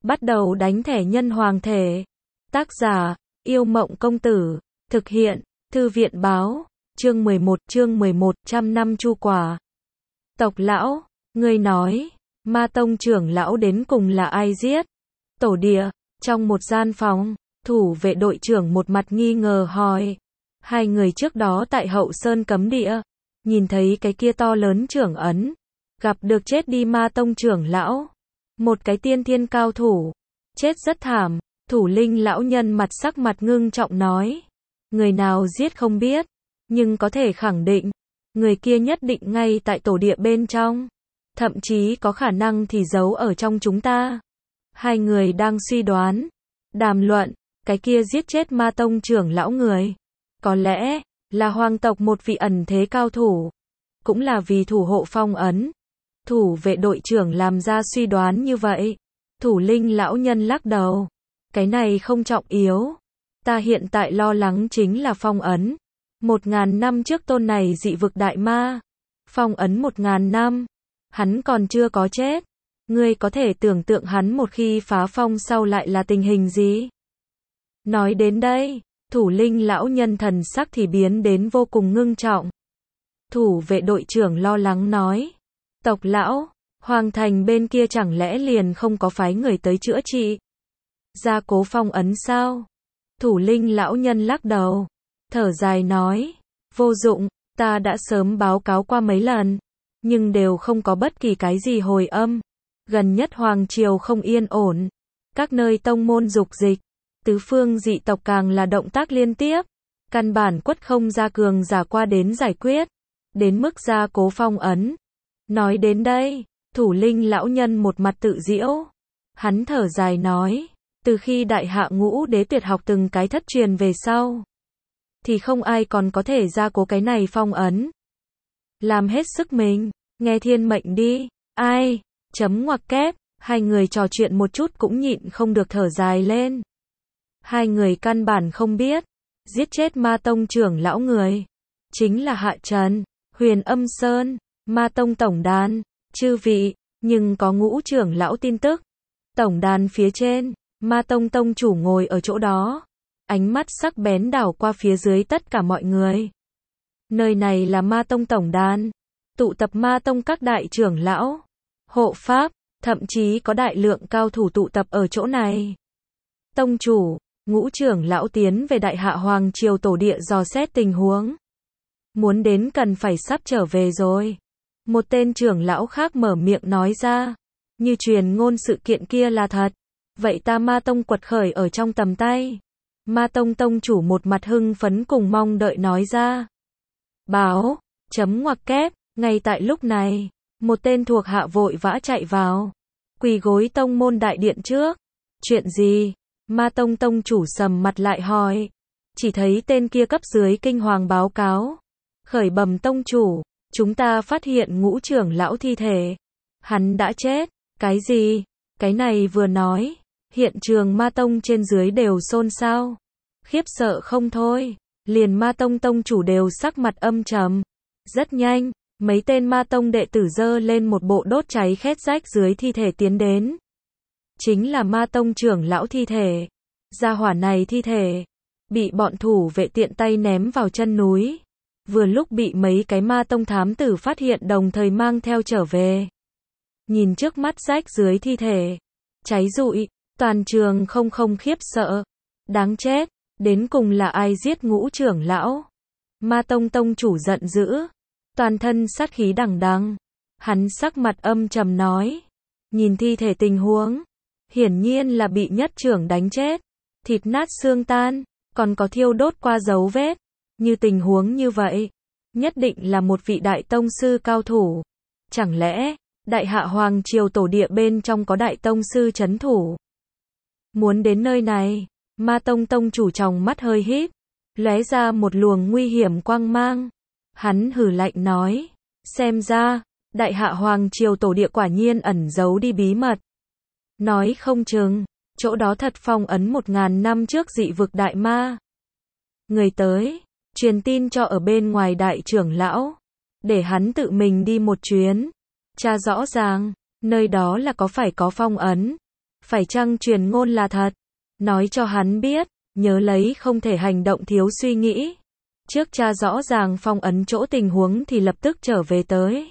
Bắt đầu đánh thẻ nhân hoàng thể. Tác giả, Yêu Mộng Công Tử. Thực hiện, Thư viện Báo. Chương 11, trăm năm chu quả. Tộc lão, ngươi nói, Ma Tông trưởng lão đến cùng là ai giết? Tổ địa, trong một gian phòng, thủ vệ đội trưởng một mặt nghi ngờ hỏi. Hai người trước đó tại Hậu Sơn cấm địa, nhìn thấy cái kia to lớn trưởng ấn, gặp được chết đi Ma Tông trưởng lão. Một cái tiên thiên cao thủ, chết rất thảm. Thủ linh lão nhân sắc mặt ngưng trọng nói. Người nào giết không biết, nhưng có thể khẳng định, người kia nhất định ngay tại tổ địa bên trong. Thậm chí có khả năng thì giấu ở trong chúng ta. Hai người đang suy đoán, đàm luận, cái kia giết chết Ma Tông trưởng lão người. Có lẽ, là hoàng tộc một vị ẩn thế cao thủ. Cũng là vì thủ hộ phong ấn. Thủ vệ đội trưởng làm ra suy đoán như vậy. Thủ linh lão nhân lắc đầu. Cái này không trọng yếu. Ta hiện tại lo lắng chính là phong ấn. 1000 năm trước tôn này dị vực đại ma. Phong ấn 1000 năm. Hắn còn chưa có chết. Ngươi có thể tưởng tượng hắn một khi phá phong sau lại là tình hình gì? Nói đến đây, thủ linh lão nhân thần sắc thì biến đến vô cùng ngưng trọng. Thủ vệ đội trưởng lo lắng nói. Tộc lão, hoàng thành bên kia chẳng lẽ liền không có phái người tới chữa trị? Gia cố phong ấn sao? Thủ linh lão nhân lắc đầu, thở dài nói. Vô dụng, ta đã sớm báo cáo qua mấy lần, nhưng đều không có bất kỳ cái gì hồi âm. Gần nhất hoàng triều không yên ổn, các nơi tông môn dục dịch, tứ phương dị tộc càng là động tác liên tiếp, căn bản quất không ra cường giả qua đến giải quyết, đến mức gia cố phong ấn. Nói đến đây, thủ linh lão nhân một mặt tự giễu, hắn thở dài nói, từ khi đại hạ ngũ đế tuyệt học từng cái thất truyền về sau, thì không ai còn có thể gia cố cái này phong ấn. Làm hết sức mình, nghe thiên mệnh đi. Ai? Chấm ngoặc kép. Hai người trò chuyện một chút cũng nhịn không được thở dài lên. Hai người căn bản không biết, giết chết Ma Tông trưởng lão người, chính là Hạ Trần, Huyền Âm Sơn, Ma Tông tổng đàn. Chư vị, nhưng có ngũ trưởng lão tin tức. Tổng đàn phía trên, Ma Tông tông chủ ngồi ở chỗ đó, ánh mắt sắc bén đảo qua phía dưới tất cả mọi người. Nơi này là Ma Tông tổng đàn, tụ tập Ma Tông các đại trưởng lão, hộ pháp, thậm chí có đại lượng cao thủ tụ tập ở chỗ này. Tông chủ, ngũ trưởng lão tiến về đại hạ hoàng triều tổ địa dò xét tình huống. Muốn đến cần phải sắp trở về rồi. Một tên trưởng lão khác mở miệng nói ra. Như truyền ngôn sự kiện kia là thật, vậy ta Ma Tông quật khởi ở trong tầm tay. Ma Tông tông chủ một mặt hưng phấn cùng mong đợi nói ra. Báo, chấm ngoặc kép, ngay tại lúc này, một tên thuộc hạ vội vã chạy vào, quỳ gối tông môn đại điện trước. Chuyện gì? Ma Tông tông chủ sầm mặt lại hỏi. Chỉ thấy tên kia cấp dưới kinh hoàng báo cáo. Khởi bẩm tông chủ, chúng ta phát hiện ngũ trưởng lão thi thể. Hắn đã chết. Cái gì? Cái này vừa nói, hiện trường Ma Tông trên dưới đều xôn xao, khiếp sợ không thôi, liền Ma Tông tông chủ đều sắc mặt âm trầm. Rất nhanh, mấy tên Ma Tông đệ tử giơ lên một bộ đốt cháy khét rách dưới thi thể tiến đến. Chính là Ma Tông trưởng lão thi thể. Gia hỏa này thi thể bị bọn thủ vệ tiện tay ném vào chân núi, vừa lúc bị mấy cái Ma Tông thám tử phát hiện đồng thời mang theo trở về. Nhìn trước mắt rách dưới thi thể, cháy rụi, toàn trường không khiếp sợ. Đáng chết, đến cùng là ai giết ngũ trưởng lão? Ma Tông tông chủ giận dữ, toàn thân sát khí đằng đằng. Hắn sắc mặt âm trầm nói, nhìn thi thể tình huống, hiển nhiên là bị nhất trưởng đánh chết, thịt nát xương tan, còn có thiêu đốt qua dấu vết. Như tình huống như vậy, nhất định là một vị đại tông sư cao thủ. Chẳng lẽ đại hạ hoàng triều tổ địa bên trong có đại tông sư trấn thủ? Muốn đến nơi này, Ma Tông tông chủ tròng mắt hơi híp, lóe ra một luồng nguy hiểm quang mang. Hắn hừ lạnh nói, xem ra, đại hạ hoàng triều tổ địa quả nhiên ẩn giấu đi bí mật. Nói không chừng, chỗ đó thật phong ấn 1000 năm trước dị vực đại ma. Người tới, truyền tin cho ở bên ngoài đại trưởng lão, để hắn tự mình đi một chuyến, tra rõ ràng, nơi đó là có phải có phong ấn. phải chăng truyền ngôn là thật? Nói cho hắn biết, nhớ lấy không thể hành động thiếu suy nghĩ. Trước cha rõ ràng phong ấn chỗ tình huống thì lập tức trở về tới.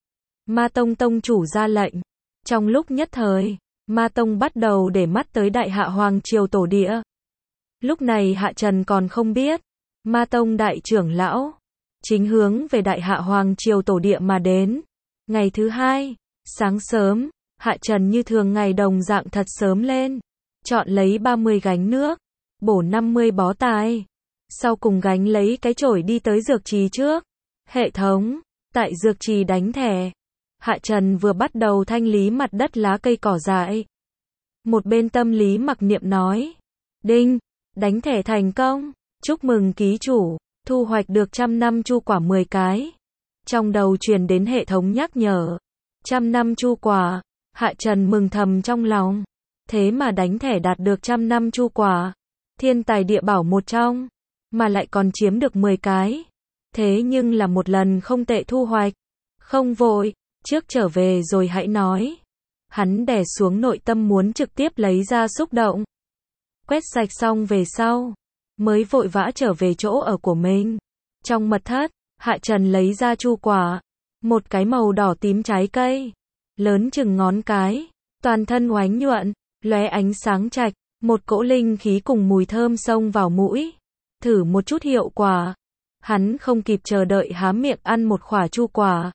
Ma Tông tông chủ ra lệnh. Trong lúc nhất thời, Ma Tông bắt đầu để mắt tới Đại Hạ Hoàng Triều tổ địa. Lúc này Hạ Trần còn không biết, Ma Tông đại trưởng lão chính hướng về Đại Hạ Hoàng Triều tổ địa mà đến. Ngày thứ hai, sáng sớm, Hạ Trần như thường ngày đồng dạng thật sớm lên, chọn lấy 30 gánh nước, bổ 50 bó tài. Sau cùng gánh lấy cái chổi đi tới dược trì trước. Hệ thống, tại dược trì đánh thẻ. Hạ Trần vừa bắt đầu thanh lý mặt đất lá cây cỏ dại. Một bên tâm lý mặc niệm nói. Đinh, đánh thẻ thành công. Chúc mừng ký chủ, thu hoạch được 100 năm chu quả 10 cái. Trong đầu truyền đến hệ thống nhắc nhở. 100 năm chu quả. Hạ Trần mừng thầm trong lòng. Thế mà đánh thẻ đạt được 100 năm chu quả. Thiên tài địa bảo một trong. Mà lại còn chiếm được 10 cái. Thế nhưng là một lần không tệ thu hoạch. Không vội, trước trở về rồi hãy nói. Hắn đè xuống nội tâm muốn trực tiếp lấy ra xúc động. Quét sạch xong về sau, mới vội vã trở về chỗ ở của mình. Trong mật thất, Hạ Trần lấy ra chu quả. Một cái màu đỏ tím trái cây. Lớn chừng ngón cái. Toàn thân oánh nhuận, lóe ánh sáng trạch. Một cỗ linh khí cùng mùi thơm xông vào mũi. Thử một chút hiệu quả. Hắn không kịp chờ đợi há miệng ăn một khỏa chu quả.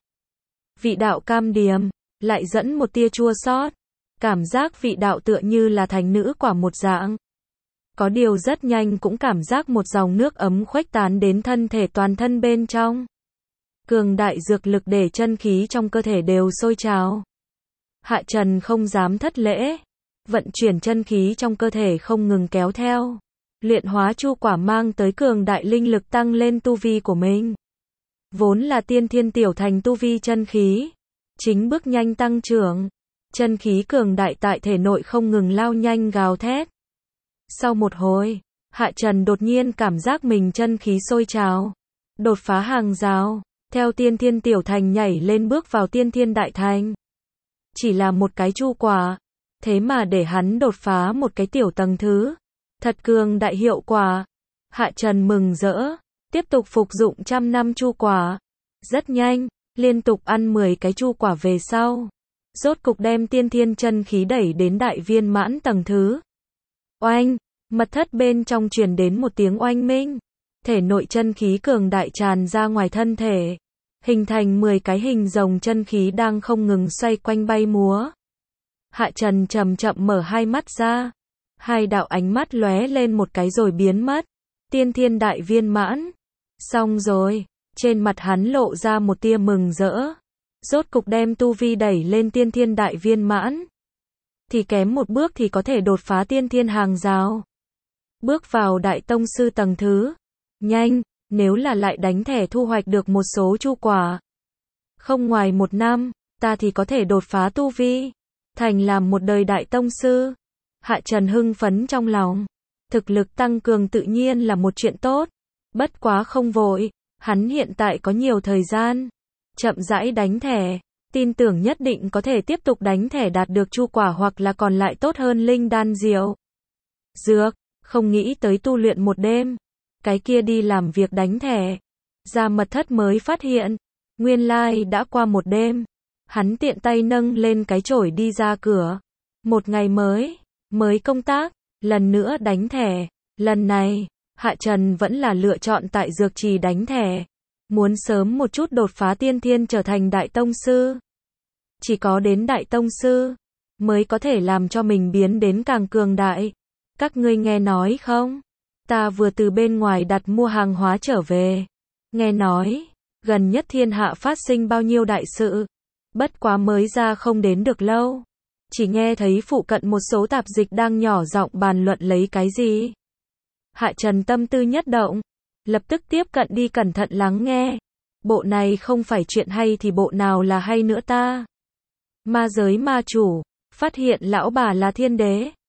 Vị đạo cam điềm, lại dẫn một tia chua xót. Cảm giác vị đạo tựa như là thành nữ quả một dạng. Có điều rất nhanh cũng cảm giác một dòng nước ấm khuếch tán đến thân thể toàn thân bên trong. Cường đại dược lực để chân khí trong cơ thể đều sôi trào. Hạ Trần không dám thất lễ. Vận chuyển chân khí trong cơ thể không ngừng kéo theo. Luyện hóa chu quả mang tới cường đại linh lực tăng lên tu vi của mình. Vốn là tiên thiên tiểu thành tu vi chân khí. Chính bước nhanh tăng trưởng. Chân khí cường đại tại thể nội không ngừng lao nhanh gào thét. Sau một hồi, Hạ Trần đột nhiên cảm giác mình chân khí sôi trào. Đột phá hàng rào. Theo tiên thiên tiểu thành nhảy lên bước vào tiên thiên đại thành. Chỉ là một cái chu quả. Thế mà để hắn đột phá một cái tiểu tầng thứ. Thật cường đại hiệu quả. Hạ Trần mừng rỡ. Tiếp tục phục dụng 100 năm chu quả. Rất nhanh, liên tục ăn 10 cái chu quả về sau. Rốt cục đem tiên thiên chân khí đẩy đến đại viên mãn tầng thứ. Oanh, mật thất bên trong truyền đến một tiếng oanh minh. Thể nội chân khí cường đại tràn ra ngoài thân thể. Hình thành 10 cái hình rồng chân khí đang không ngừng xoay quanh bay múa. Hạ Trần chậm chậm mở hai mắt ra. Hai đạo ánh mắt lóe lên một cái rồi biến mất. Tiên thiên đại viên mãn. Xong rồi. Trên mặt hắn lộ ra một tia mừng rỡ. Rốt cục đem tu vi đẩy lên tiên thiên đại viên mãn. Thì kém một bước thì có thể đột phá tiên thiên hàng rào. Bước vào đại tông sư tầng thứ. Nhanh, nếu là lại đánh thẻ thu hoạch được một số chu quả. Không ngoài 1 năm, ta thì có thể đột phá tu vi. Thành làm một đời đại tông sư. Hạ Trần hưng phấn trong lòng. Thực lực tăng cường tự nhiên là một chuyện tốt. Bất quá không vội. Hắn hiện tại có nhiều thời gian. Chậm rãi đánh thẻ. Tin tưởng nhất định có thể tiếp tục đánh thẻ đạt được chu quả hoặc là còn lại tốt hơn linh đan diệu. Dược, không nghĩ tới tu luyện một đêm. Cái kia đi làm việc đánh thẻ. Ra mật thất mới phát hiện. Nguyên lai đã qua một đêm. Hắn tiện tay nâng lên cái chổi đi ra cửa. Một ngày mới công tác, lần nữa đánh thẻ. Lần này, Hạ Trần vẫn là lựa chọn tại dược trì đánh thẻ. Muốn sớm một chút đột phá tiên thiên trở thành đại tông sư. Chỉ có đến đại tông sư, mới có thể làm cho mình biến đến càng cường đại. Các ngươi nghe nói không? Ta vừa từ bên ngoài đặt mua hàng hóa trở về. Nghe nói, gần nhất thiên hạ phát sinh bao nhiêu đại sự. Bất quá mới ra không đến được lâu. Chỉ nghe thấy phụ cận một số tạp dịch đang nhỏ giọng bàn luận lấy cái gì. Hạ Trần tâm tư nhất động. Lập tức tiếp cận đi cẩn thận lắng nghe. Bộ này không phải chuyện hay thì bộ nào là hay nữa ta? Ma giới ma chủ, phát hiện lão bà là thiên đế.